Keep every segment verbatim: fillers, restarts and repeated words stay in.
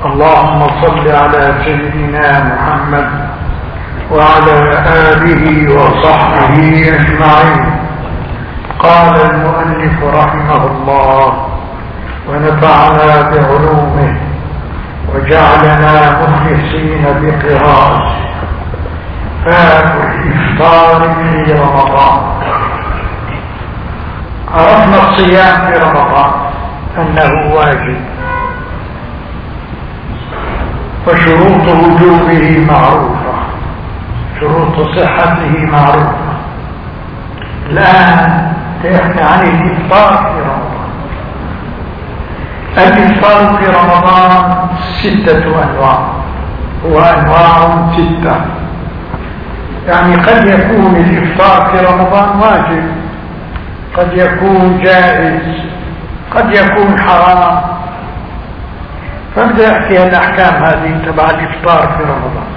اللهم صل على سيدنا محمد وعلى آله وصحبه أجمعين. قال المؤلف رحمه الله: ونفعنا بعلومه وجعلنا مخلصين بقراءته. باب الإفطار في رمضان. عرفنا الصيام في رمضان أنه واجب، وشروط وجوبه معروفة، شروط صحته معروفة. الآن سيحكي عن الإفطار في رمضان. الإفطار في رمضان ستة أنواع، وأنواع ستة، يعني قد يكون الإفطار في رمضان واجب، قد يكون جائز، قد يكون حرام. فابدأ يحكي الأحكام هذه تبع الإفطار في رمضان.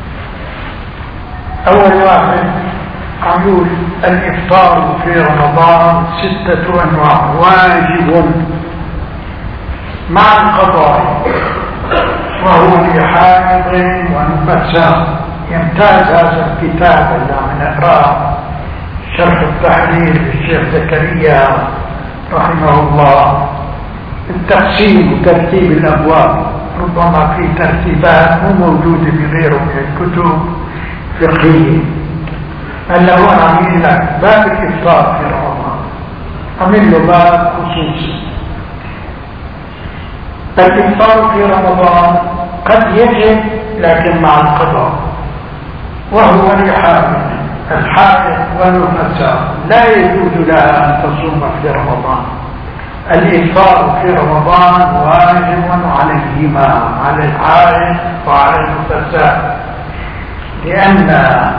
أول واحد يقول الإفطار في رمضان ستة أنواع، واجب مع القضاء، وهو لحائض ونفساء. يمتاز هذا الكتاب اللي عم نقراه، شرح التحرير للشيخ زكريا رحمه الله، التقسيم وترتيب الأبواب. ربما في ترتيبات مو موجودة بغيره من الكتب الفقهية. هلا هو عامل لك باب الإفطار في رمضان، عامل له باب خصوصي. الإفطار في رمضان قد يجب لكن مع القضاء، وهو لحائض. الحائض والنفساء لا يجوز لها أن تصوم في رمضان. الإفطار في رمضان واجب عليهما، على الحائض وعلى النفساء، لأن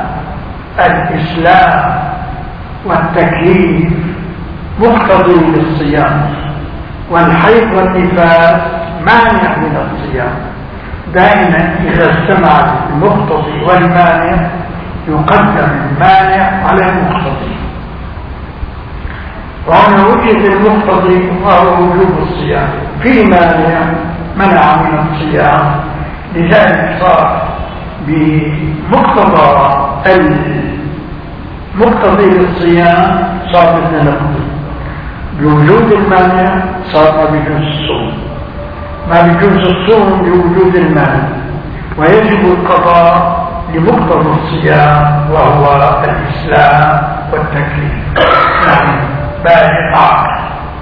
الإسلام والتكليف مقتضي للصيام، والحيض والنفاس مانع من الصيام. دائما إذا اجتمع المقتضي والمانع يقدم المانع على المقتضي، وهنا وجد المقتضي وهو وجوب الصيام، في مانع منع من الصيام، لذلك صار بمقتضى المقتضي للصيام صار مثل نقضي، بوجود المانع صار ما بيجوز الصوم، ما بيجوز الصوم بوجود المانع، ويجب القضاء لمقتضى الصيام وهو الإسلام والتكليف، يعني بالغ عاقل.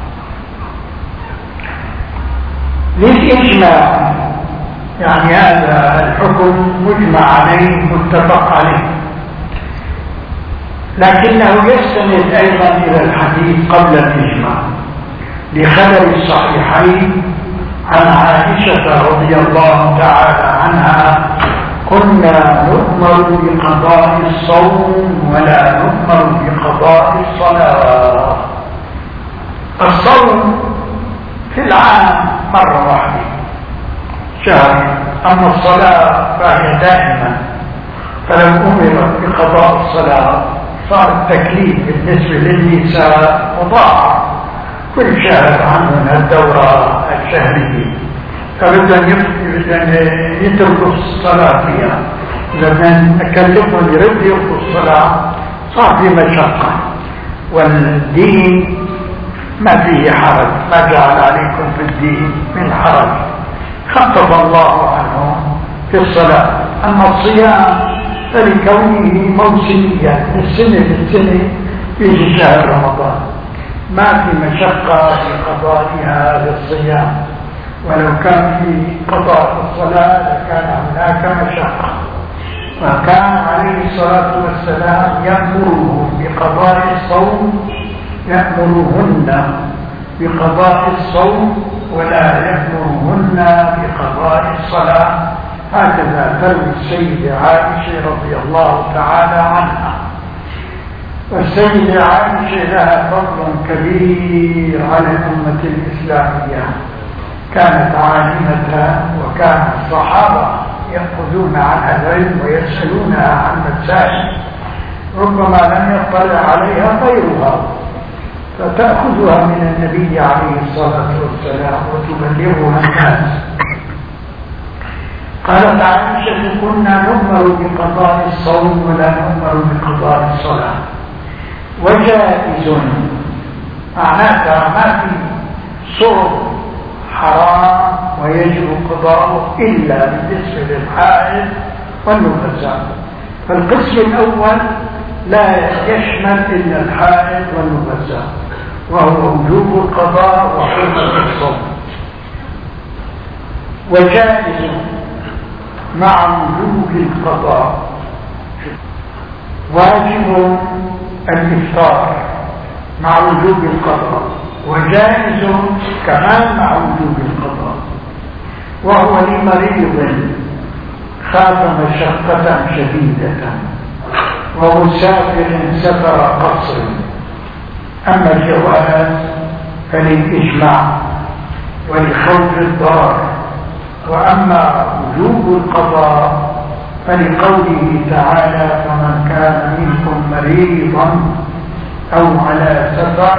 للإجماع، يعني هذا الحكم مجمع عليه متفق عليه، لكنه يستند أيضا إلى الحديث قبل الإجماع لخبر الصحيحين عن عائشة رضي الله تعالى عنها: كنا نؤمر بقضاء الصوم ولا نؤمر بقضاء الصلاة. الصوم في العام مرة واحدة شهر، أما الصلاة فهي دائما. فلو أمرت بقضاء الصلاة صار التكليف بالنسبة للنساء مضاعف، كل شهر عنهم الدورة الشهرية، فبدأ يتركوا الصلاة فيها. لما نكلفهم يرد يركوا الصلاة صار في مشقة، والدين ما فيه حرج، ما جعل عليكم في الدين من حرج، خفف الله عنهم في الصلاة. أما الصيام فلكونه موسميا من السنة للسنة يجي شهر رمضان، ما في مشقة في قضائها للصيام، ولو كان في قضاء الصلاة لكان هناك مشقة. وكان عليه الصلاة والسلام يأمرهم بقضاء الصوم، يأمرهن بقضاء الصوم ولا يأمرهن بقضاء الصلاة. هكذا تروي السيدة عائشة رضي الله تعالى عنها. والسيدة عائشة لها فضل كبير على الأمة الإسلامية، كانت عالمة، وكان الصحابة يأخذون عنها العلم ويسألونها عن مسائل ربما لم يطلع عليها غيرها، فتأخذها من النبي عليه الصلاة والسلام وتبلغها الناس. قالت عائشة كنا نؤمر بقضاء الصوم ولا نؤمر بقضاء الصلاة. وجائز معناتها ما في صوم حرام ويجب قضاؤه إلا بالنسبة للحائض والنفساء. فالقسم الأول لا يشمل إلا الحائض والنفساء، وهو وجوب القضاء وحرمة الصوم. وجائز مع وجوب القضاء واجب الإفطار مع وجوب القضاء، وجائز كمان مع وجوب القضاء. وهو لمريض خاف مشقة شديدة ومسافر سفر قصر. أما الجواز فللإجماع ولخوف الضرر، وأما وجوب القضاء فلقوله تعالى فمن كان منكم مريضا أو على سفر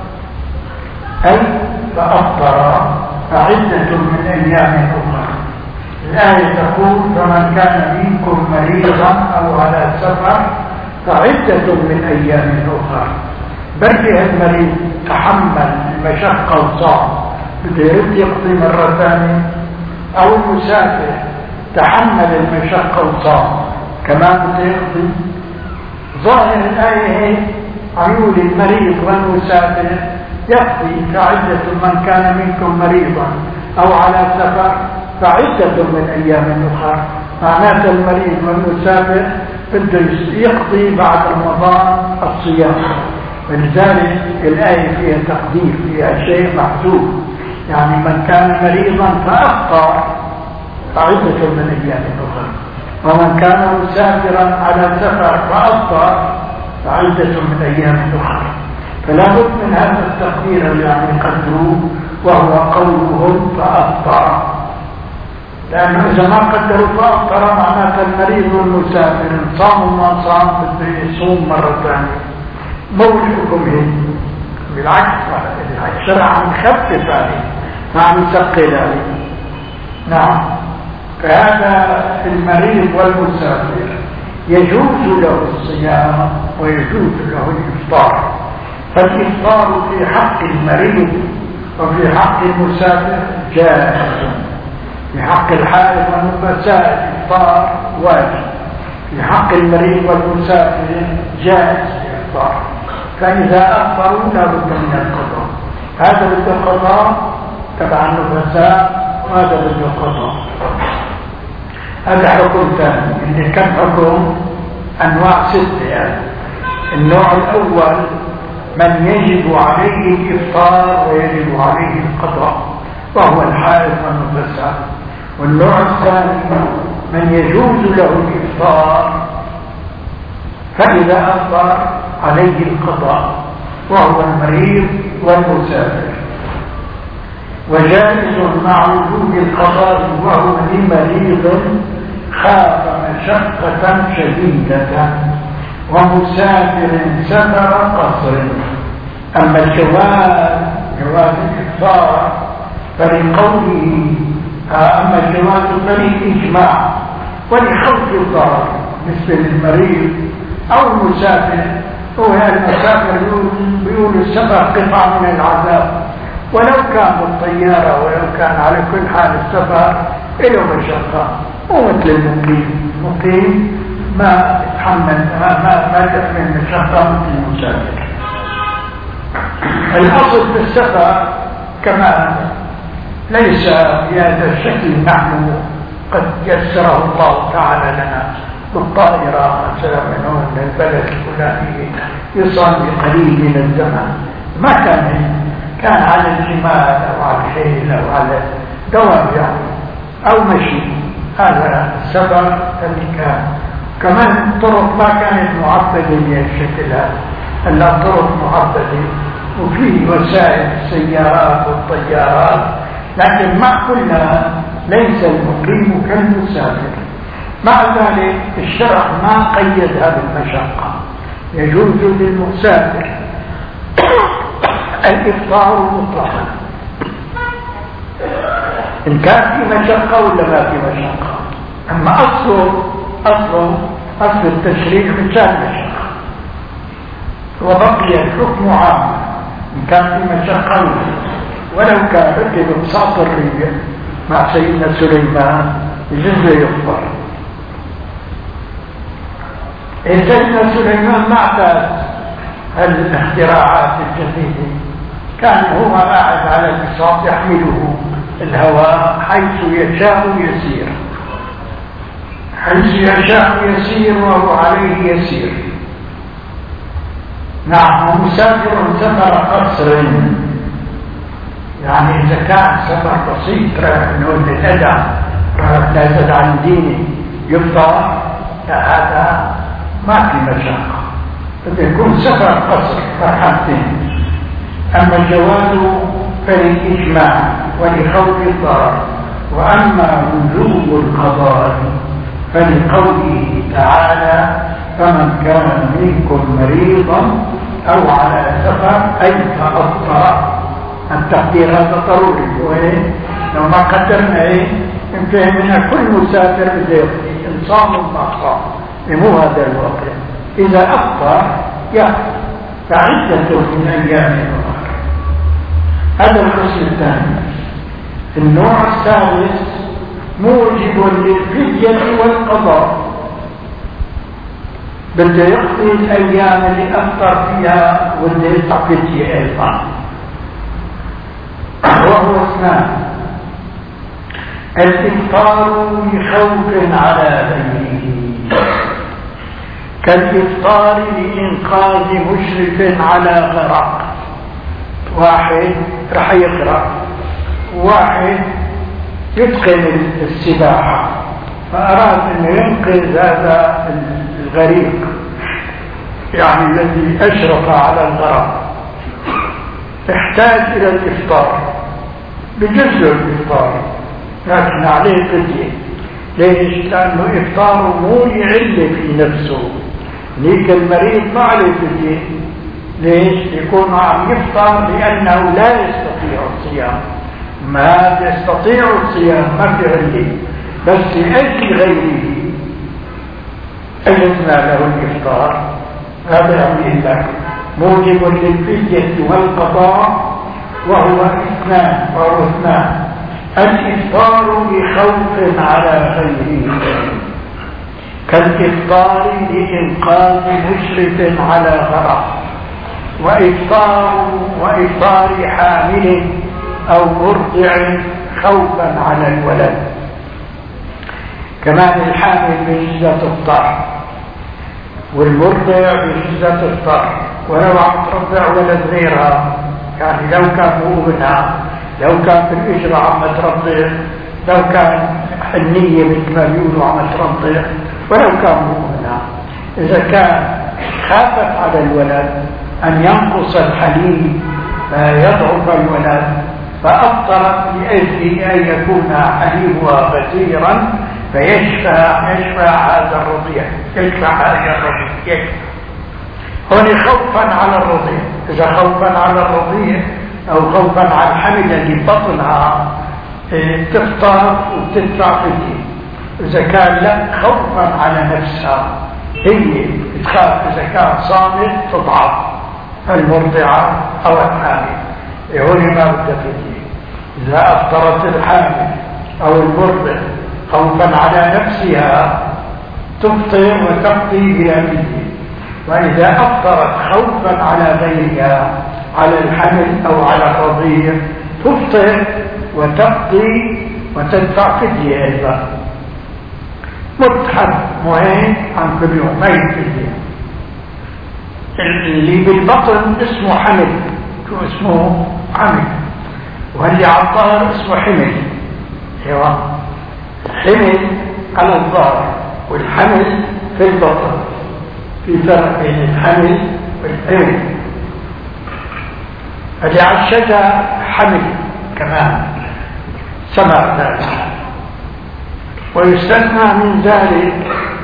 أي فأفطر فعدة من أيام أخرى. الآية تقول فمن كان منكم مريضا أو على سفر فعدة من أيام أخرى. برجع المريض تحمل المشقة وصعب بده يرد يقضي مرة ثانية، أو المسافر تحمل المشقة وصعب كمان بده يقضي. ظاهر الآية هي عيون المريض والمسافر يقضي فعدة من كان منكم مريضا أو على سفر فعدة من أيام أخرى. معناته المريض والمسافر بده يقضي بعد رمضان الصيام، ولذلك الآية فيها تقدير، فيها شيء محذوف، يعني من كان مريضا فأفطر فعدة من أيام أخرى، ومن كان مسافرا على سفر فأفطر فعدة من أيام أخرى. فلا بد من هذا التقدير الذي قدروه، وهو قولهم فأفطر، لأنه إذا ما قدروا فأفطر معناته المريض والمسافر صام ما صام بده يصوم مرة ثانية. مو الحكم هيك، بالعكس الشرع عم يخفف عليه ما عم يثقل عليه. نعم. فهذا المريض والمسافر يجوز له الصيام ويجوز له الإفطار. فالإفطار في حق المريض وفي حق المسافر جائز. في حق الحائض والنفساء الإفطار واجب، في حق المريض والمسافر جائز الإفطار. فإذا أفطروا لا بد من القضاء. هذا بده القضاء تبع النفساء وهذا بده القضاء. هذا حكم ثاني. اللي كان حكم أنواع ستة يعني. النوع الأول من يجب عليه الإفطار ويجب عليه القضاء، وهو الحائض والنفساء. والنوع الثاني من يجوز له الإفطار فإذا أفطر عليه القضاء، وهو المريض والمسافر. وجائز مع وجوب القضاء وهو لمريض خاف مشقة شديدة ومسافر سفر قصر. أما الجواز جواز الإفطار فلقوله أما الجواز فللإجماع ولخوف الضرر مثل المريض أو المسافر. هو المسافر بيقول السفر قطعة من العذاب، ولو كان بالطيارة ولو كان على كل حال السفر له مشقة، ومثل المقيم المقيم ما يتحمل ما ما ما يحمل مشقة مثل المسافر. الأصل في السفر كمان ليس بهذا الشكل نحن قد يسره الله تعالى لنا بالطائرة مثلا من هون للبلد الفلاني يصل بقليل من الزمن. ما كان كان على الجمال أو على الخيل أو على دواب يعني أو مشي. هذا السفر اللي كان كمان الطرق ما كانت معبدة بالشكل هذا، إلا طرق معبدة وفيه وسائل السيارات والطيارات، لكن مع كلها ليس المقيم كالمسافر. مع ذلك الشرع ما قيدها بالمشقة، يجوز للمسافر الإفطار مطلقا إن كان في مشقة ولا ما في مشقة. أما أصله أصله أصل التشريع مثال مشقة، وبقي الحكم عاما إن كان في مشقة، ولو كان ركب بساط الريح مع سيدنا سليمان يجوز يغفر. سيدنا سليمان ما اعتاد الاختراعات الجديدة، كان هو قاعد على البساط يحمله الهواء حيث يشاء يسير، حيث يشاء يسير وهو عليه يسير. نعم، مسافر سفر قصر، يعني إذا كان سفر بسيط راح نقول للأدى راح نازل عن ديني يفضل، هذا ما في مشاقة، بده يكون سفر قصر فرحتين. أما الجواز فللإجماع ولخوف الضرر، وأما وجوب القضاء فلقوله تعالى فمن كان منكم مريضا أو على سفر أي فأفطر. التقدير هذا ضروري، وين لو ما قدرنا ايه انتهينا كل مسافر بده ان صام ما صام، مو هذا الواقع. اذا افطر يأخذ فعدة من ايام اخرى. هذا القسم الثاني. النوع الثالث موجب للفدية والقضاء، بده يقضي الايام اللي افطر فيها وبده يدفع فدية ايضا، وهو اثنان: الإفطار لخوف على غيره، كالإفطار لإنقاذ مشرف على غرق. واحد رح يغرق، واحد يتقن السباحة فأراد أن ينقذ هذا الغريق، يعني الذي أشرف على الغرق، احتاج إلى الإفطار بجزء الإفطار، لكن عليه فدية. ليش؟ لأنه إفطاره مو يعل في نفسه، ليك المريض ما عليه فدية. ليش؟ يكون عم يفطر لأنه لا يستطيع الصيام، ما يستطيع الصيام ما في علة، بس لأجل غيره أجزنا له الإفطار. هذا يعني لك موجب للفدية والقضاء، وهو اثنان وهو اثنان: الإفطار بخوف على غيره، كالإفطار لإنقاذ مشرف على غرق، وإفطار وإفطار حامل أو مرضع خوفا على الولد. كمان الحامل بجزة الطعم، والمرضع بجزة الطعم، ولو عم ترضع ولد غيرها، يعني لو كان مؤمنها، لو كان في الإجرة عم ترضع، لو كان حنية مثل ما بيقولوا عم ترضع، ولو كان مؤمنها، إذا كان خافت على الولد أن ينقص الحليب فيضعف الولد فأفطرت لأجل أن يكون حليبها غزيرا فيشفى يشفى هذا الرضيع، يشفى هذا الرضيع يشفى. هون خوفا على الرضيع، إذا خوفا على الرضيع أو خوفا على الحمل اللي بطنها تفطر وتدفع فدية. إذا كان لا خوفا على نفسها، هي تخاف إذا كان صامت تضعف المرضعة أو الحامل، هون ما بدها فدية. إذا أفطرت الحامل أو المرضع خوفا على نفسها تفطر وتقضي بلا فدية، وإذا أفطرت خوفا على غيرها على الحمل أو على الرضيع تفطر وتقضي وتدفع فدية أيضا. متحد مهم عن كل يوم ما يفدية. اللي بالبطن اسمه حمل، شو اسمه؟ حمل. واللي على الظهر اسمه حمل. ايوه، الحمل على الظهر والحمل في البطن، في فرق بين الحمل والحمل. اللي على الشجر حمل كمان ثمر ذلك. ويستثنى من ذلك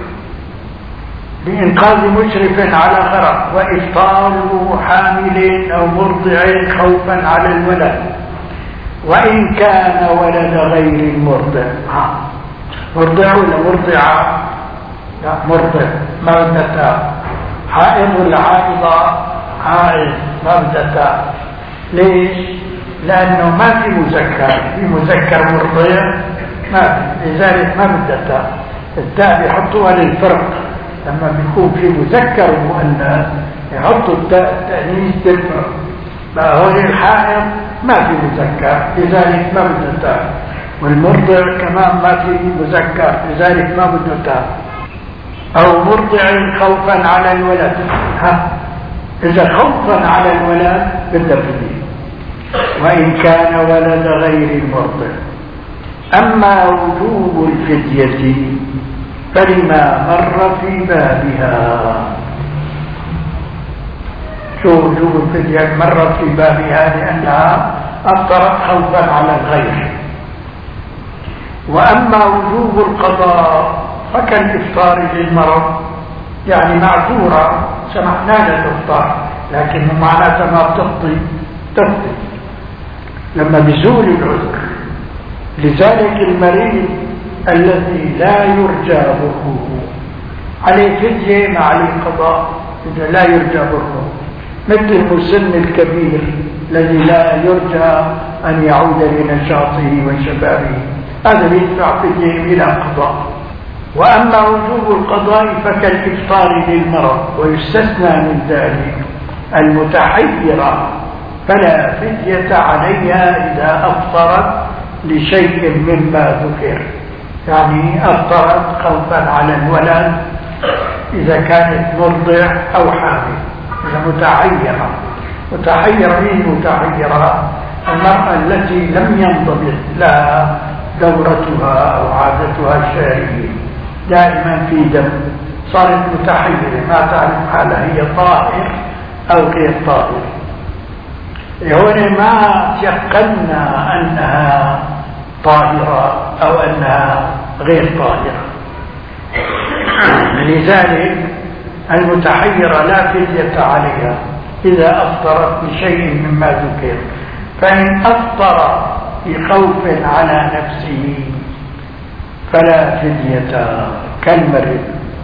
بإنقاذ مشرف على غرق، وإفطار حامل أو مرضع خوفا على الولد، وإن كان ولد غير المرضع. مرضع ولا مرضعة؟ لا مرضع ما بدها تاء. حائض ولا حائضة؟ حائض ما بدها تاء. ليش؟ لأنه ما في مذكر، في مذكر مرضع ما في، لذلك ما بدها تاء. التاء بيحطوها للفرق، لما بيكون في مذكر ومؤنث يحطوا التاء التأنيث للفرق. بقى هون الحائض ما في مذكر لذلك ما بده تاء، والمرضع كمان ما في مذكر لذلك ما بده تاء. أو مرضع خوفا على الولد، ها إذا خوفا على الولد بده فدية، وإن كان ولد غير المرضع. أما وجوب الفدية فلما مر في بابها. شو وجوب الفدية؟ مر في بابها لأنها أفطرت خوفا على الغير. وأما وجوب القضاء فكالإفطار للمرض، يعني معذورة سمحنا لها تفطر لكن معناتها ما بتفطي تفطي لما بزول العذر. لذلك المريض الذي لا يرجى برؤه عليه فدية ما عليه قضاء إذا لا يرجى برؤه، مثل المسن الكبير الذي لا يرجى أن يعود لنشاطه وشبابه، هذا يدفع فدية إلى قضاء. وأما وجوب القضاء فكالإفطار للمرض، ويستثنى من ذلك المتحيرة فلا فدية عليها إذا أفطرت لشيء مما ذكر، يعني أفطرت خوفا على الولد إذا كانت مرضع أو حامل. إذا متحيرة، متحيرة مين متحيرة؟ المرأة التي لم ينضبط لها دورتها أو عادتها الشهرية، دائما في دم، صارت متحيرة ما تعرف حالها هي طاهر أو غير طاهر. هنا ما تيقنا أنها طاهرة أو أنها غير طاهرة. لذلك المتحيرة لا فدية عليها إذا أفطرت بشيء مما ذكر. فإن أفطر بخوف على نفسه فلا فدية كالمريض.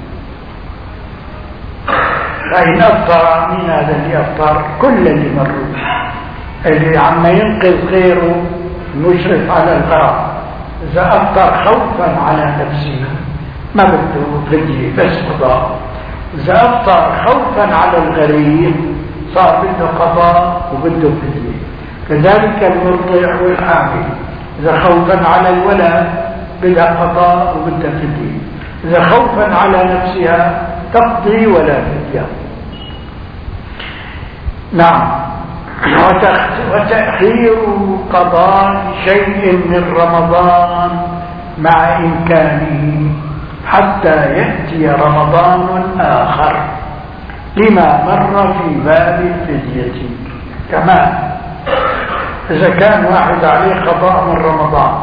فإن أفطر، من هذا اللي أفطر؟ كل اللي مروا، اللي عم ينقذ غيره المشرف على الغرق. إذا أفطر خوفا على نفسه ما بده فدية بس قضاء. إذا أفطر خوفا على الغريب صار بده قضاء وبده فدية. كذلك المرضع والحامل إذا خوفا على الولد بدها قضاء وبدها فدية. إذا خوفا على نفسها تقضي ولا فدية. نعم. وتأخير قضاء شيء من رمضان مع إمكانه حتى يأتي رمضان آخر لما مر في باب الفدية. كمان إذا كان واحد عليه قضاء من رمضان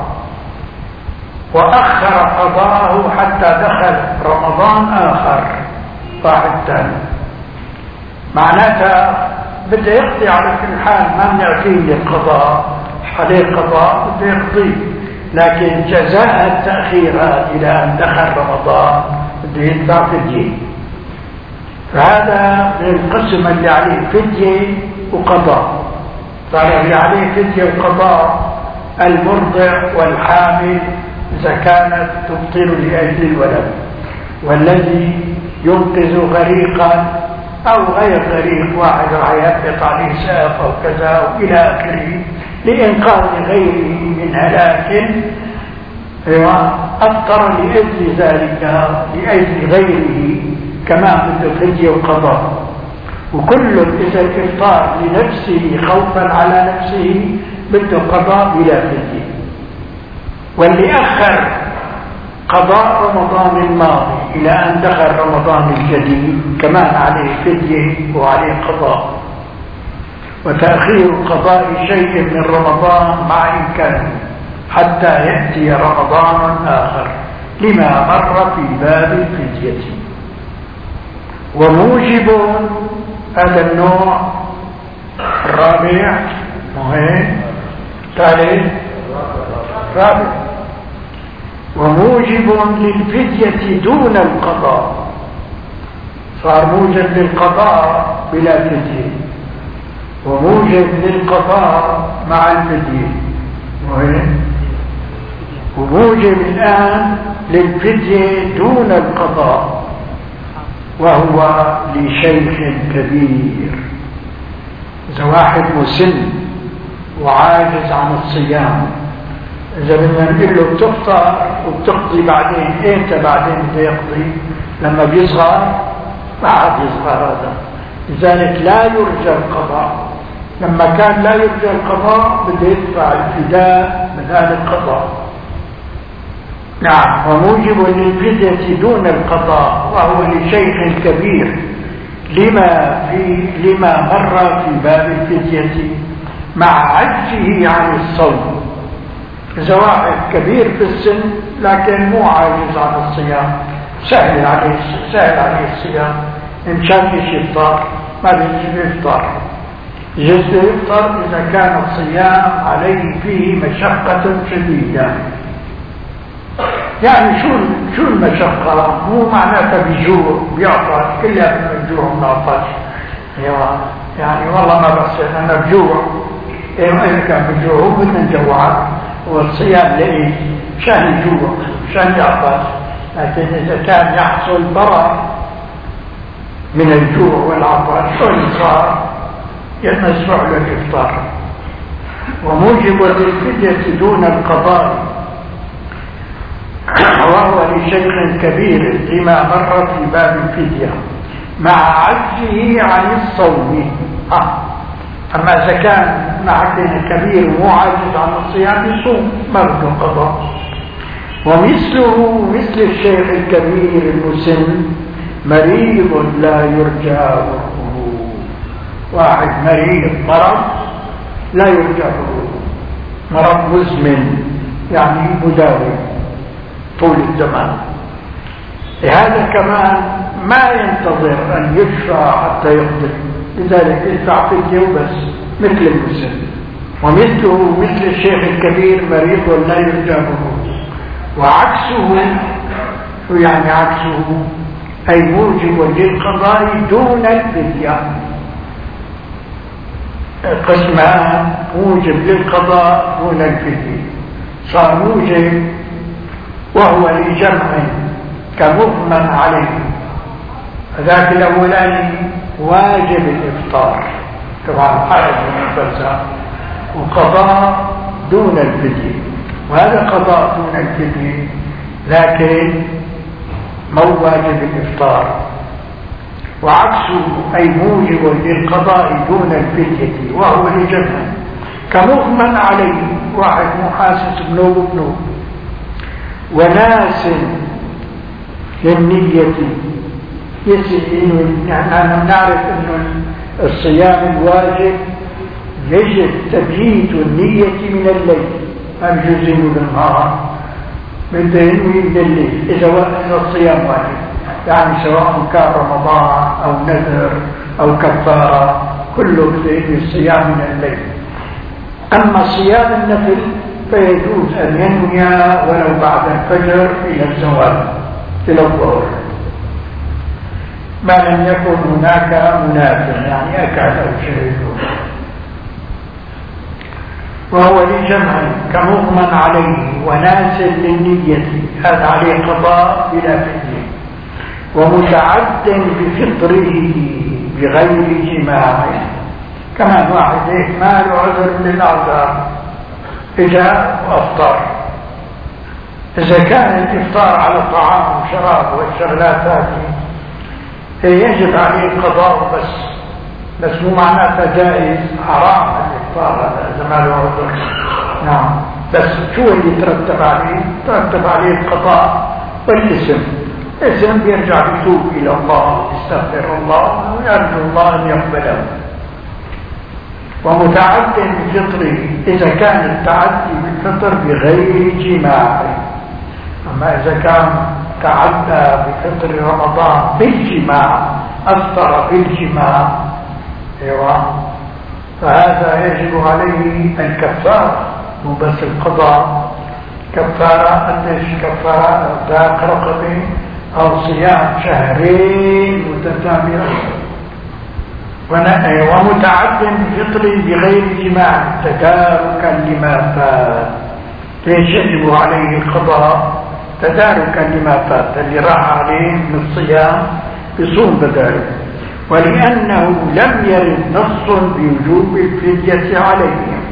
وأخر قضاءه حتى دخل رمضان آخر واحد ثاني، معناتها بده يقضي على كل حال، ما بنعطيه للقضاء عليه قضاء بده يقضيه، لكن جزاء التأخير إلى أن دخل رمضان بده يدفع فدية. فهذا من القسم اللي عليه فدية وقضاء. فاللي عليه فدية وقضاء المرضع والحامل إذا كانت تبطل لأجل الولد، والذي ينقذ غريقا أو غير غريق، واحد راح يهبط عليه ساف أو كذا إلى آخره لإنقاذ غيره من هلاك، أفطر لأجل ذلك لأجل غيره كما بده فدية وقضاء. وكل إذا الإفطار لنفسه خوفا على نفسه بده قضاء بلا فدية. واللي أخر قضاء رمضان الماضي إلى أن دخل رمضان الجديد كمان عليه فدية وعليه قضاء. وتأخير قضاء شيء من رمضان مع إمكانه حتى يأتي رمضان آخر لما مر في باب الفدية. وموجب هذا النوع الرابع مهم ثالث رابع. وموجب وموجب للفدية دون القضاء، صار موجب للقضاء بلا فدية وموجب للقضاء مع الفدية، وموجب الآن للفدية دون القضاء، وهو لشيخ كبير. إذا واحد مسن وعاجز عن الصيام، إذا بدنا نقول له بتفطر وبتقضي بعدين، إمتى بعدين بده يقضي؟ لما بيصغر؟ ما عاد يصغر هذا، لذلك لا يرجى القضاء. لما كان لا يرجى القضاء بده يدفع الفداء من هذا القضاء. نعم، وموجب للفدية دون القضاء وهو لشيخ كبير لما في لما مر في باب الفدية مع عجزه عن الصوم. إذا واحد كبير في السن لكن مو عاجز عن الصيام، سهل عليه سهل عليه الصيام، إن شاء يفطر ما بيجي يفطر، يجوز يفطر إذا كان الصيام عليه فيه مشقة شديدة. يعني شو شو المشقة؟ مو معناتها بيجوع بيعطش، كلها بنجوع ونعطش. يعني والله ما بصير أنا بجوع، إيه ما كان بجوع هو بدنا نجوعك، والصيام لإيه؟ مشان يجوع مشان يعطش. لكن إذا كان يحصل ضرر من الجوع والعطش والإصرار يمسح له الإفطار. وموجب للفدية دون القضاء وهو لشيخ كبير لما مر في باب الفدية مع عجزه عن الصوم. آه. أما إذا كان معدن كبير مو عاجز عن الصيام يصوم مرض قضاء. ومثله مثل الشيخ الكبير المسن مريض لا يرجى برؤه، واحد مريض مرض لا يرجى برؤه، مرض مزمن يعني مداوم طول الزمان، لهذا كمان ما ينتظر أن يشفى حتى يقضي، لذلك يدفع فدية وبس مثل المسن. ومثله مثل الشيخ الكبير مريض لا يرجى برؤه. وعكسه يعني عكسه أي موجب للقضاء دون الفدية. قسمان: موجب للقضاء دون الفدية. صار موجب وهو لجمع كمغمى عليه، ذاك الأولاني واجب الإفطار طبعا حرج من الفلسفة، وقضاء دون الفدية، وهذا قضاء دون الفدية لكن مو واجب الإفطار. وعكسه أي موجب للقضاء دون الفدية وهو لجمع كمغمى عليه، واحد محاسس بنوب بنوب وناس للنية. يعني نعرف أن الصيام الواجب يجب تبييت النية من الليل، ما بيجوز ينوي بالنهار، بده ينوي بالليل إذا الصيام واجب، يعني سواء كان رمضان أو نذر أو كفارة كله بده ينوي الصيام من الليل. أما صيام النفل فيجوز أن ينوي ولو بعد الفجر إلى الزوال إلى الظهر، ما لم يكن هناك منافع يعني أكاد أو شيء. وهو لجمع كمغمى عليه وناس للنية، هذا عليه قضاء بلا فدية. ومتعد بفطره بغير جماع، كمان واحد ما له عذر من الأعذار إجا وأفطر، إذا كان الإفطار على الطعام والشراب والشغلات هذه يجب عليه القضاء بس، بس مو معناتها جائز حرام الإفطار هذا إذا ما له عذر. نعم، بس شو اللي يترتب عليه؟ يترتب عليه القضاء والاسم. الاسم بيرجع بيتوب إلى الله، يستغفر الله ويرجو الله أن يقبله. ومتعد بفطره إذا كان التعدي بالفطر بغير جماع. أما إذا كان تعدى بفطر رمضان بالجماع، أفطر بالجماع، أيوة، فهذا يجب عليه الكفارة مو بس القضاء، كفارة قديش كفارة ذاك رقبة أو صيام شهرين متتابعين ومتعد بفطر بغير جماع تداركا لما فات. ليش يجب عليه القضاء؟ تداركا لما فات، اللي راح عليه من الصيام بصوم بداله، ولأنه لم يرد نص بوجوب الفدية عليهم.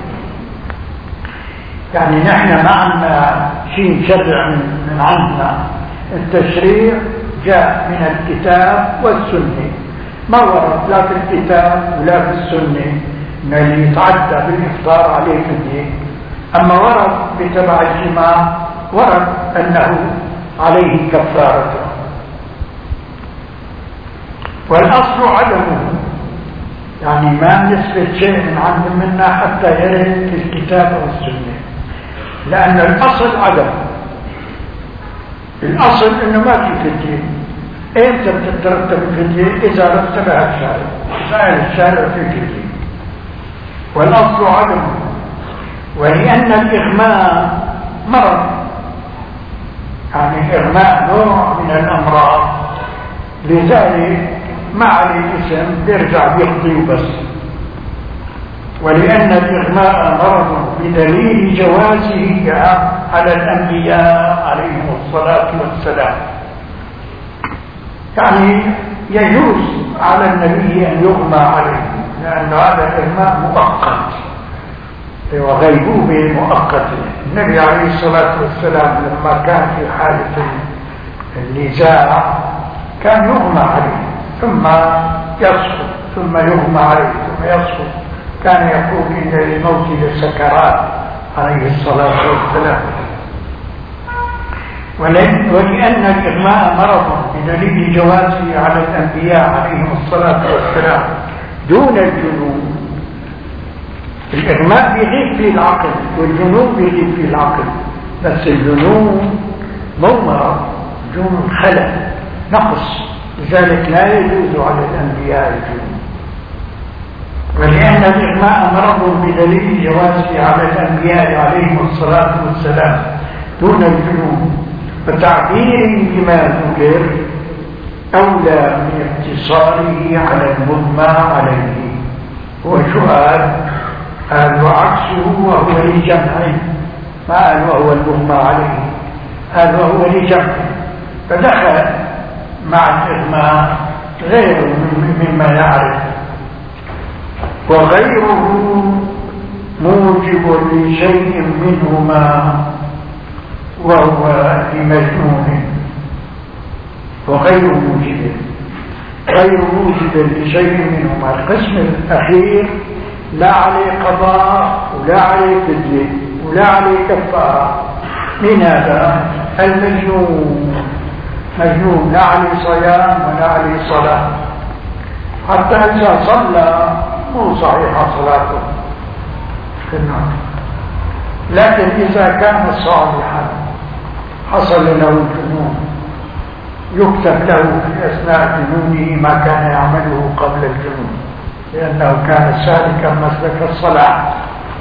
يعني نحن ما عندنا شيء شرع من عندنا، التشريع جاء من الكتاب والسنة، ما ورد لا في الكتاب ولا في السنة ان اللي يتعدى بالإفطار عليه فدية. أما ورد بتبع الجماع ورد أنه عليه كفارة، والأصل عدمه، يعني ما نثبت شيء من عند منا حتى يرد في الكتاب والسنة، لأن الأصل عدم. الأصل أنه ما في فدية. إمتى بتترتب الفدية؟ إذا رتبها الشارع، سائل الشارع في الفدية، والأصل عدمه. ولأن الإغماء مرض، يعني الإغماء نوع من الأمراض، لذلك ما عليه اسم بيرجع بيقضي بس. ولأن الإغماء مرض بدليل جوازه على الأنبياء عليهم الصلاة والسلام. يعني يجوز على النبي أن يغمى عليه، لأن هذا الإغماء مؤقت وغيبوبة مؤقتة. النبي عليه الصلاة والسلام لما كان في حالة النزاع كان يغمى عليه ثم يسقط، ثم يغمى عليه ثم يسقط. كان يقول إن للموت لسكرات عليه الصلاة والسلام. ولأن الإغماء مرض بدليل جوازه على الأنبياء عليهم الصلاة والسلام دون الجنون. الإغماء بيغيب فيه العقل والجنون بيغيب فيه العقل، بس الجنون مو مرض، جنون خلل نقص، لذلك لا يجوز على الأنبياء الجنون. ولأن الإغماء مرض بدليل جوازه على الأنبياء عليهم الصلاة والسلام دون الجنون، فتعبير بما ذكر أولى من اقتصاره على المغمى عليه. وسؤال قال وعكسه وهو لجمع، ما قال وهو المغمى عليه، قال وهو لجمع، فدخل مع الإغماء غيره مما يعرف، وغيره موجب لشيء منهما وهو لمجنون، وغير موجب غير موجب لشيء منهما. القسم الأخير لا عليه قضاء ولا عليه فدية ولا عليه كفارة. من هذا المجنون، مجنون لا عليه صيام ولا عليه صلاة، حتى إذا صلى مو صحيحة صلاته في النار. لكن إذا كان صالحا حصل له الجنون يكتب له في أثناء جنونه ما كان يعمله قبل الجنون، لأنه كان سالكا مسلك الصلاة.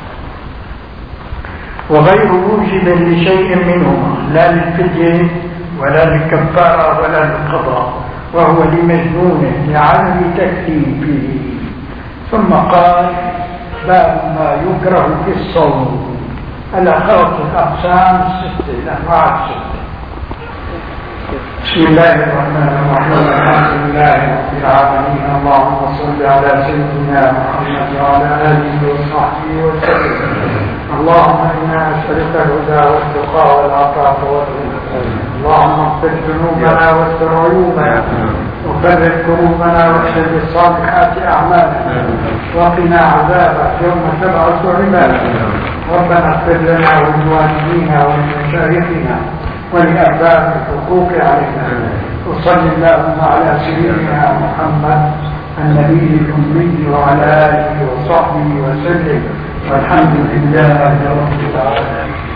وغير موجب لشيء منهما، لا للفدية ولا للكفارة ولا للقضاء، وهو لمجنون لعدم تكليفه. ثم قال باب ما يكره في الصوم. الأخوات الأقسام الستة، الأنواع الستة. بسم الله الرحمن الرحيم، الحمد لله رب العالمين، اللهم صل على سيدنا محمد وعلى آله وصحبه وسلم. اللهم إنا نسألك الهدى والتقى والعفاف والغنى. اللهم اغفر ذنوبنا واستر عيوبنا وفرج كروبنا واكشف الصالحات أعمالنا وقنا عذابك يوم تبعث عبادك. ربنا اغفر لنا ولوالدينا ولمشايخنا ولأرباب الحقوق علينا. وصل اللهم على سيدنا محمد النبي الأمي وعلى آله وصحبه وسلم، والحمد لله رب العالمين.